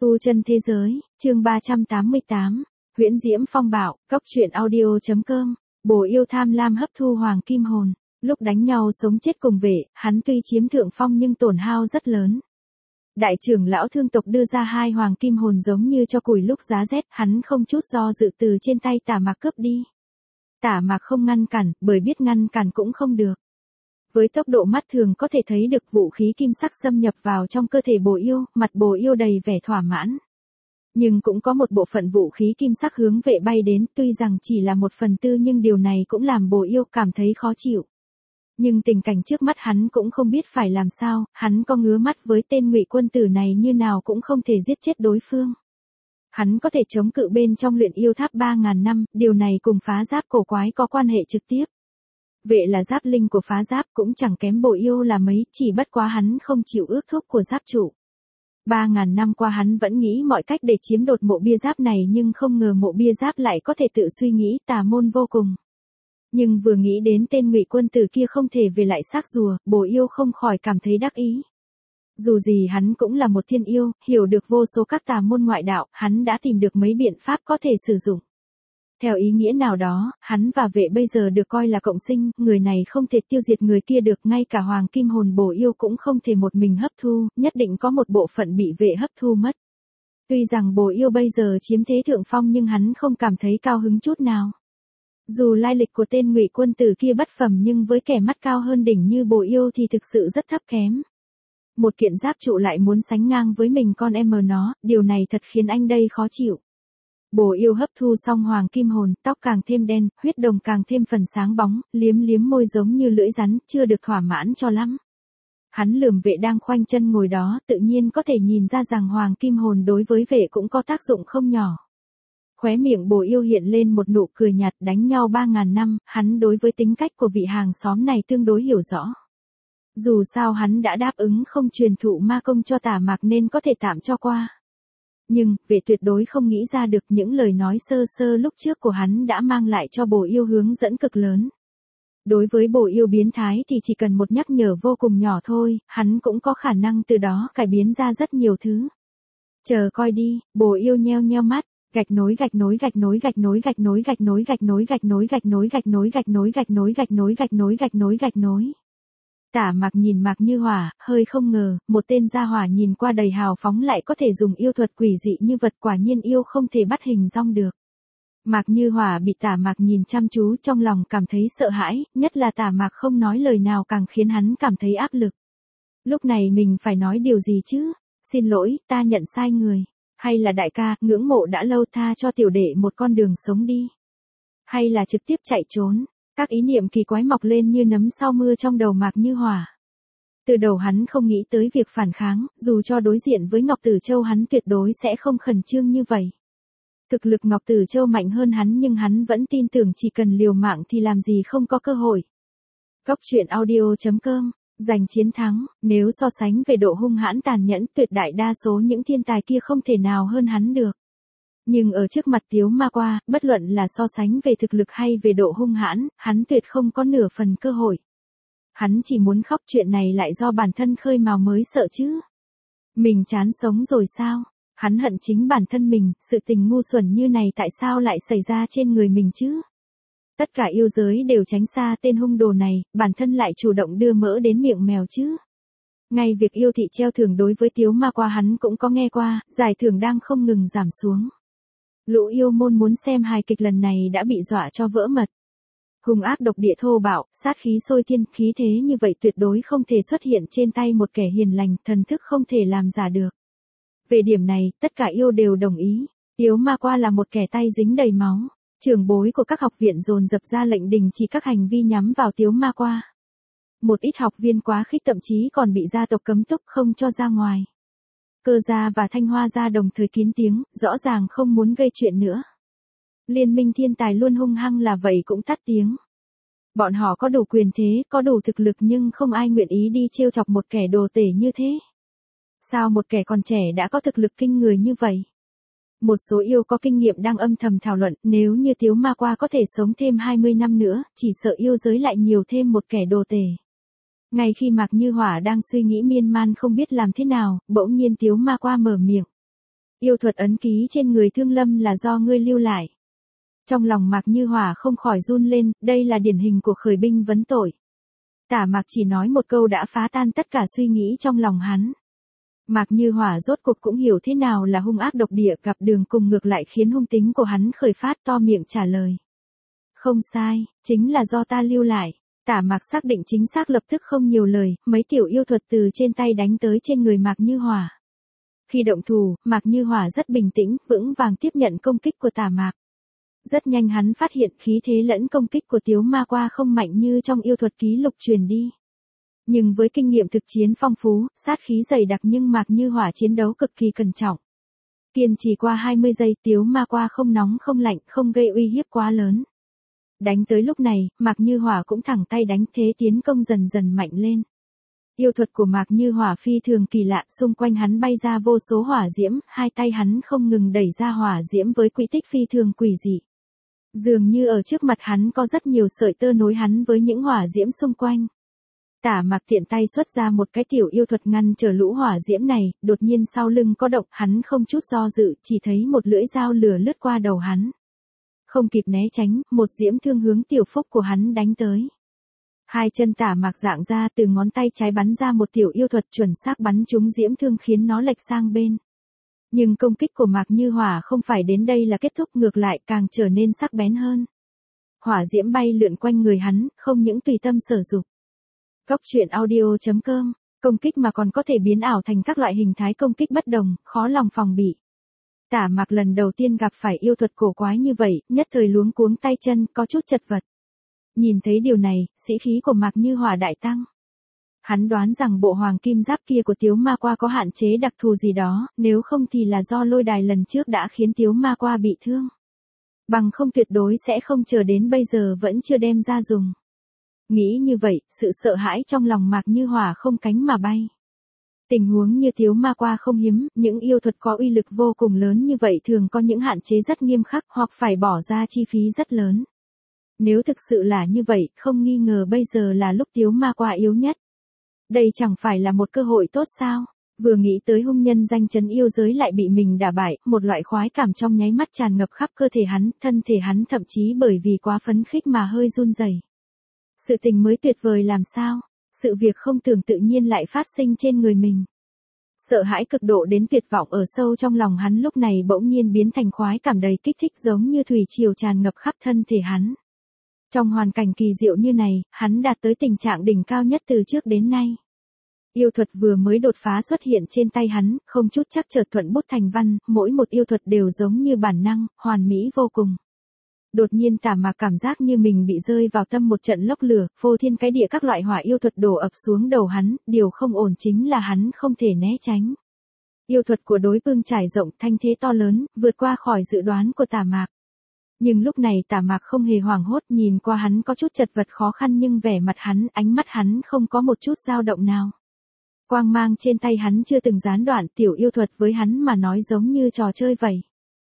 Tu chân thế giới, chương 388, huyễn diễm phong bạo, cốc truyện audio.com, bồ yêu tham lam hấp thu hoàng kim hồn, lúc đánh nhau sống chết cùng vệ, hắn tuy chiếm thượng phong nhưng tổn hao rất lớn. Đại trưởng lão thương tộc đưa ra 2 hoàng kim hồn giống như cho củi lúc giá rét, hắn không chút do dự từ trên tay Tả Mạc cướp đi. Tả Mạc không ngăn cản, bởi biết ngăn cản cũng không được. Với tốc độ mắt thường có thể thấy được vũ khí kim sắc xâm nhập vào trong cơ thể bồ yêu, mặt bồ yêu đầy vẻ thỏa mãn. Nhưng cũng có một bộ phận vũ khí kim sắc hướng vệ bay đến, tuy rằng chỉ là 1/4 nhưng điều này cũng làm bồ yêu cảm thấy khó chịu. Nhưng tình cảnh trước mắt hắn cũng không biết phải làm sao, hắn có ngứa mắt với tên Ngụy quân tử này như nào cũng không thể giết chết đối phương. Hắn có thể chống cự bên trong luyện yêu tháp 3.000 năm, điều này cùng phá giáp cổ quái có quan hệ trực tiếp. Vệ là giáp linh của phá giáp cũng chẳng kém bồ yêu là mấy, chỉ bất quá hắn không chịu ước thúc của giáp chủ. 3.000 năm qua hắn vẫn nghĩ mọi cách để chiếm đột mộ bia giáp này nhưng không ngờ mộ bia giáp lại có thể tự suy nghĩ tà môn vô cùng. Nhưng vừa nghĩ đến tên Ngụy quân tử kia không thể về lại xác rùa, bồ yêu không khỏi cảm thấy đắc ý. Dù gì hắn cũng là một thiên yêu, hiểu được vô số các tà môn ngoại đạo, hắn đã tìm được mấy biện pháp có thể sử dụng. Theo ý nghĩa nào đó, hắn và vệ bây giờ được coi là cộng sinh, người này không thể tiêu diệt người kia được, ngay cả hoàng kim hồn bồ yêu cũng không thể một mình hấp thu, nhất định có một bộ phận bị vệ hấp thu mất. Tuy rằng bồ yêu bây giờ chiếm thế thượng phong nhưng hắn không cảm thấy cao hứng chút nào. Dù lai lịch của tên Ngụy quân tử kia bất phẩm nhưng với kẻ mắt cao hơn đỉnh như bồ yêu thì thực sự rất thấp kém. Một kiện giáp trụ lại muốn sánh ngang với mình con em nó, điều này thật khiến anh đây khó chịu. Bồ yêu hấp thu xong hoàng kim hồn, tóc càng thêm đen, huyết đồng càng thêm phần sáng bóng, liếm liếm môi giống như lưỡi rắn, chưa được thỏa mãn cho lắm. Hắn lườm vệ đang khoanh chân ngồi đó, tự nhiên có thể nhìn ra rằng hoàng kim hồn đối với vệ cũng có tác dụng không nhỏ. Khóe miệng bồ yêu hiện lên một nụ cười nhạt, đánh nhau 3.000 năm, hắn đối với tính cách của vị hàng xóm này tương đối hiểu rõ. Dù sao hắn đã đáp ứng không truyền thụ ma công cho Tả Mạc nên có thể tạm cho qua. Nhưng, vệ tuyệt đối không nghĩ ra được những lời nói sơ sơ lúc trước của hắn đã mang lại cho bồ yêu hướng dẫn cực lớn. Đối với bồ yêu biến thái thì chỉ cần một nhắc nhở vô cùng nhỏ thôi, hắn cũng có khả năng từ đó cải biến ra rất nhiều thứ. Chờ coi đi, bồ yêu nheo nheo mắt. Gạch nối gạch nối gạch nối gạch nối gạch nối gạch nối gạch nối gạch nối gạch nối gạch nối gạch nối gạch nối gạch nối gạch nối gạch nối gạch nối. Tả Mạc nhìn Mạc Như Hỏa, hơi không ngờ, một tên gia hỏa nhìn qua đầy hào phóng lại có thể dùng yêu thuật quỷ dị như vật, quả nhiên yêu không thể bắt hình dong được. Mạc Như Hỏa bị Tả Mạc nhìn chăm chú trong lòng cảm thấy sợ hãi, nhất là Tả Mạc không nói lời nào càng khiến hắn cảm thấy áp lực. Lúc này mình phải nói điều gì chứ? Xin lỗi, ta nhận sai người. Hay là đại ca, ngưỡng mộ đã lâu, tha cho tiểu đệ một con đường sống đi. Hay là trực tiếp chạy trốn. Các ý niệm kỳ quái mọc lên như nấm sau mưa trong đầu Mạc Như Hỏa. Từ đầu hắn không nghĩ tới việc phản kháng, dù cho đối diện với Ngọc Tử Châu hắn tuyệt đối sẽ không khẩn trương như vậy. Thực lực Ngọc Tử Châu mạnh hơn hắn nhưng hắn vẫn tin tưởng chỉ cần liều mạng thì làm gì không có cơ hội. Cốc truyện audio.com, giành chiến thắng, nếu so sánh về độ hung hãn tàn nhẫn tuyệt đại đa số những thiên tài kia không thể nào hơn hắn được. Nhưng ở trước mặt Tiếu Ma Qua, bất luận là so sánh về thực lực hay về độ hung hãn, hắn tuyệt không có nửa phần cơ hội. Hắn chỉ muốn khóc, chuyện này lại do bản thân khơi mào mới sợ chứ. Mình chán sống rồi sao? Hắn hận chính bản thân mình, sự tình ngu xuẩn như này tại sao lại xảy ra trên người mình chứ? Tất cả yêu giới đều tránh xa tên hung đồ này, bản thân lại chủ động đưa mỡ đến miệng mèo chứ. Ngay việc yêu thị treo thưởng đối với Tiếu Ma Qua hắn cũng có nghe qua, giải thưởng đang không ngừng giảm xuống. Lũ yêu môn muốn xem hài kịch lần này đã bị dọa cho vỡ mật. Hung ác độc địa thô bạo, sát khí sôi thiên, khí thế như vậy tuyệt đối không thể xuất hiện trên tay một kẻ hiền lành, thần thức không thể làm giả được. Về điểm này, tất cả yêu đều đồng ý. Tiếu Ma Qua là một kẻ tay dính đầy máu. Trưởng bối của các học viện dồn dập ra lệnh đình chỉ các hành vi nhắm vào Tiếu Ma Qua. Một ít học viên quá khích thậm chí còn bị gia tộc cấm túc không cho ra ngoài. Cơ gia và Thanh Hoa gia đồng thời kín tiếng, rõ ràng không muốn gây chuyện nữa. Liên minh thiên tài luôn hung hăng là vậy cũng tắt tiếng. Bọn họ có đủ quyền thế, có đủ thực lực nhưng không ai nguyện ý đi trêu chọc một kẻ đồ tể như thế. Sao một kẻ còn trẻ đã có thực lực kinh người như vậy? Một số yêu có kinh nghiệm đang âm thầm thảo luận, nếu như Tiếu Ma Qua có thể sống thêm 20 năm nữa, chỉ sợ yêu giới lại nhiều thêm một kẻ đồ tể. Ngay khi Mạc Như Hỏa đang suy nghĩ miên man không biết làm thế nào, bỗng nhiên Tiếu Ma Qua mở miệng. Yêu thuật ấn ký trên người Thương Lâm là do ngươi lưu lại. Trong lòng Mạc Như Hỏa không khỏi run lên, đây là điển hình của khởi binh vấn tội. Tả Mạc chỉ nói một câu đã phá tan tất cả suy nghĩ trong lòng hắn. Mạc Như Hỏa rốt cuộc cũng hiểu thế nào là hung ác độc địa, gặp đường cùng ngược lại khiến hung tính của hắn khởi phát, to miệng trả lời. Không sai, chính là do ta lưu lại. Tả Mạc xác định chính xác, lập tức không nhiều lời, mấy tiểu yêu thuật từ trên tay đánh tới trên người Mạc Như Hỏa. Khi động thủ, Mạc Như Hỏa rất bình tĩnh, vững vàng tiếp nhận công kích của Tả Mạc. Rất nhanh hắn phát hiện khí thế lẫn công kích của Tiếu Ma Qua không mạnh như trong yêu thuật ký lục truyền đi. Nhưng với kinh nghiệm thực chiến phong phú, sát khí dày đặc, nhưng Mạc Như Hỏa chiến đấu cực kỳ cẩn trọng. Kiên trì qua 20 giây, Tiếu Ma Qua không nóng không lạnh, không gây uy hiếp quá lớn. Đánh tới lúc này, Mạc Như Hỏa cũng thẳng tay đánh, thế tiến công dần dần mạnh lên. Yêu thuật của Mạc Như Hỏa phi thường kỳ lạ, xung quanh hắn bay ra vô số hỏa diễm, hai tay hắn không ngừng đẩy ra hỏa diễm với quỹ tích phi thường quỷ dị. Dường như ở trước mặt hắn có rất nhiều sợi tơ nối hắn với những hỏa diễm xung quanh. Tả Mạc tiện tay xuất ra một cái tiểu yêu thuật ngăn trở lũ hỏa diễm này, đột nhiên sau lưng có động, hắn không chút do dự, chỉ thấy một lưỡi dao lửa lướt qua đầu hắn. Không kịp né tránh, một diễm thương hướng tiểu phúc của hắn đánh tới. Hai chân Tả Mạc dạng ra, từ ngón tay trái bắn ra một tiểu yêu thuật chuẩn xác bắn trúng diễm thương khiến nó lệch sang bên. Nhưng công kích của Mạc Như Hỏa không phải đến đây là kết thúc, ngược lại càng trở nên sắc bén hơn. Hỏa diễm bay lượn quanh người hắn, không những tùy tâm sở dục. Cốc truyện audio.com, công kích mà còn có thể biến ảo thành các loại hình thái công kích bất đồng, khó lòng phòng bị. Tả Mạc lần đầu tiên gặp phải yêu thuật cổ quái như vậy, nhất thời luống cuống tay chân, có chút chật vật. Nhìn thấy điều này, sĩ khí của Mạc Như Hỏa đại tăng. Hắn đoán rằng bộ hoàng kim giáp kia của Tiếu Ma Qua có hạn chế đặc thù gì đó, nếu không thì là do lôi đài lần trước đã khiến Tiếu Ma Qua bị thương. Bằng không tuyệt đối sẽ không chờ đến bây giờ vẫn chưa đem ra dùng. Nghĩ như vậy, sự sợ hãi trong lòng Mạc Như Hỏa không cánh mà bay. Tình huống như Tiếu Ma Qua không hiếm, những yêu thuật có uy lực vô cùng lớn như vậy thường có những hạn chế rất nghiêm khắc hoặc phải bỏ ra chi phí rất lớn. Nếu thực sự là như vậy, không nghi ngờ bây giờ là lúc Tiếu Ma Qua yếu nhất. Đây chẳng phải là một cơ hội tốt sao? Vừa nghĩ tới hung nhân danh chấn yêu giới lại bị mình đả bại, một loại khoái cảm trong nháy mắt tràn ngập khắp cơ thể hắn, thân thể hắn thậm chí bởi vì quá phấn khích mà hơi run rẩy. Sự tình mới tuyệt vời làm sao? Sự việc không tưởng tự nhiên lại phát sinh trên người mình. Sợ hãi cực độ đến tuyệt vọng ở sâu trong lòng hắn lúc này bỗng nhiên biến thành khoái cảm đầy kích thích, giống như thủy triều tràn ngập khắp thân thể hắn. Trong hoàn cảnh kỳ diệu như này, hắn đạt tới tình trạng đỉnh cao nhất từ trước đến nay. Yêu thuật vừa mới đột phá xuất hiện trên tay hắn, không chút chắc chợt thuận bút thành văn, mỗi một yêu thuật đều giống như bản năng, hoàn mỹ vô cùng. Đột nhiên Tả Mạc cảm giác như mình bị rơi vào tâm một trận lốc lửa, phô thiên cái địa các loại hỏa yêu thuật đổ ập xuống đầu hắn, điều không ổn chính là hắn không thể né tránh. Yêu thuật của đối phương trải rộng, thanh thế to lớn, vượt qua khỏi dự đoán của Tả Mạc. Nhưng lúc này Tả Mạc không hề hoảng hốt, nhìn qua hắn có chút chật vật khó khăn nhưng vẻ mặt hắn, ánh mắt hắn không có một chút dao động nào. Quang mang trên tay hắn chưa từng gián đoạn, tiểu yêu thuật với hắn mà nói giống như trò chơi vậy.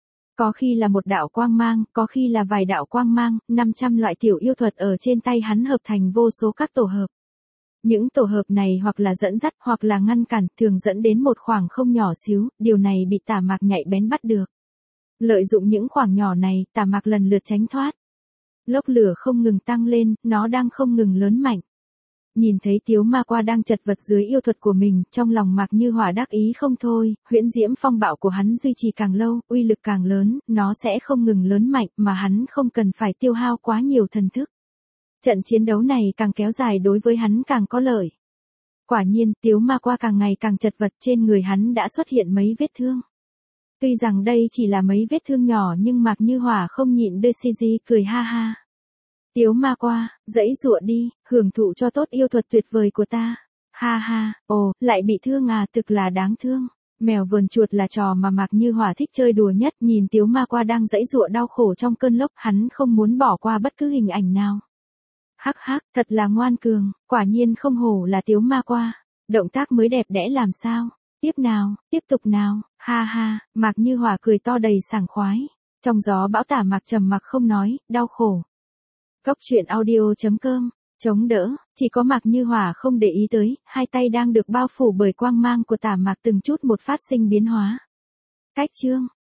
Có khi là một đạo quang mang, có khi là vài đạo quang mang, 500 loại tiểu yêu thuật ở trên tay hắn hợp thành vô số các tổ hợp. Những tổ hợp này hoặc là dẫn dắt hoặc là ngăn cản, thường dẫn đến một khoảng không nhỏ xíu, điều này bị Tả Mạc nhạy bén bắt được. Lợi dụng những khoảng nhỏ này, Tả Mạc lần lượt tránh thoát. Lốc lửa không ngừng tăng lên, nó đang không ngừng lớn mạnh. Nhìn thấy Tiếu Ma Qua đang chật vật dưới yêu thuật của mình, trong lòng Mạc Như Hỏa đắc ý không thôi, huyễn diễm phong bạo của hắn duy trì càng lâu, uy lực càng lớn, nó sẽ không ngừng lớn mạnh mà hắn không cần phải tiêu hao quá nhiều thần thức. Trận chiến đấu này càng kéo dài đối với hắn càng có lợi. Quả nhiên, Tiếu Ma Qua càng ngày càng chật vật, trên người hắn đã xuất hiện mấy vết thương. Tuy rằng đây chỉ là mấy vết thương nhỏ nhưng Mạc Như Hỏa không nhịn được cười ha ha. Tiếu Ma Qua, dãy dụa đi, hưởng thụ cho tốt yêu thuật tuyệt vời của ta. Ha ha, ồ, lại bị thương à, thực là đáng thương. Mèo vờn chuột là trò mà Mạc Như Hỏa thích chơi đùa nhất, nhìn Tiếu Ma Qua đang dãy dụa đau khổ trong cơn lốc, hắn không muốn bỏ qua bất cứ hình ảnh nào. Hắc hắc, thật là ngoan cường, quả nhiên không hổ là Tiếu Ma Qua. Động tác mới đẹp đẽ làm sao? Tiếp nào, tiếp tục nào, ha ha, Mạc Như Hỏa cười to đầy sảng khoái. Trong gió bão Tả Mạc trầm mặc không nói, đau khổ. Cốc truyện audio.com, chống đỡ, chỉ có Mạc Như Hỏa không để ý tới, hai tay đang được bao phủ bởi quang mang của Tả Mạc từng chút một phát sinh biến hóa. Cách chương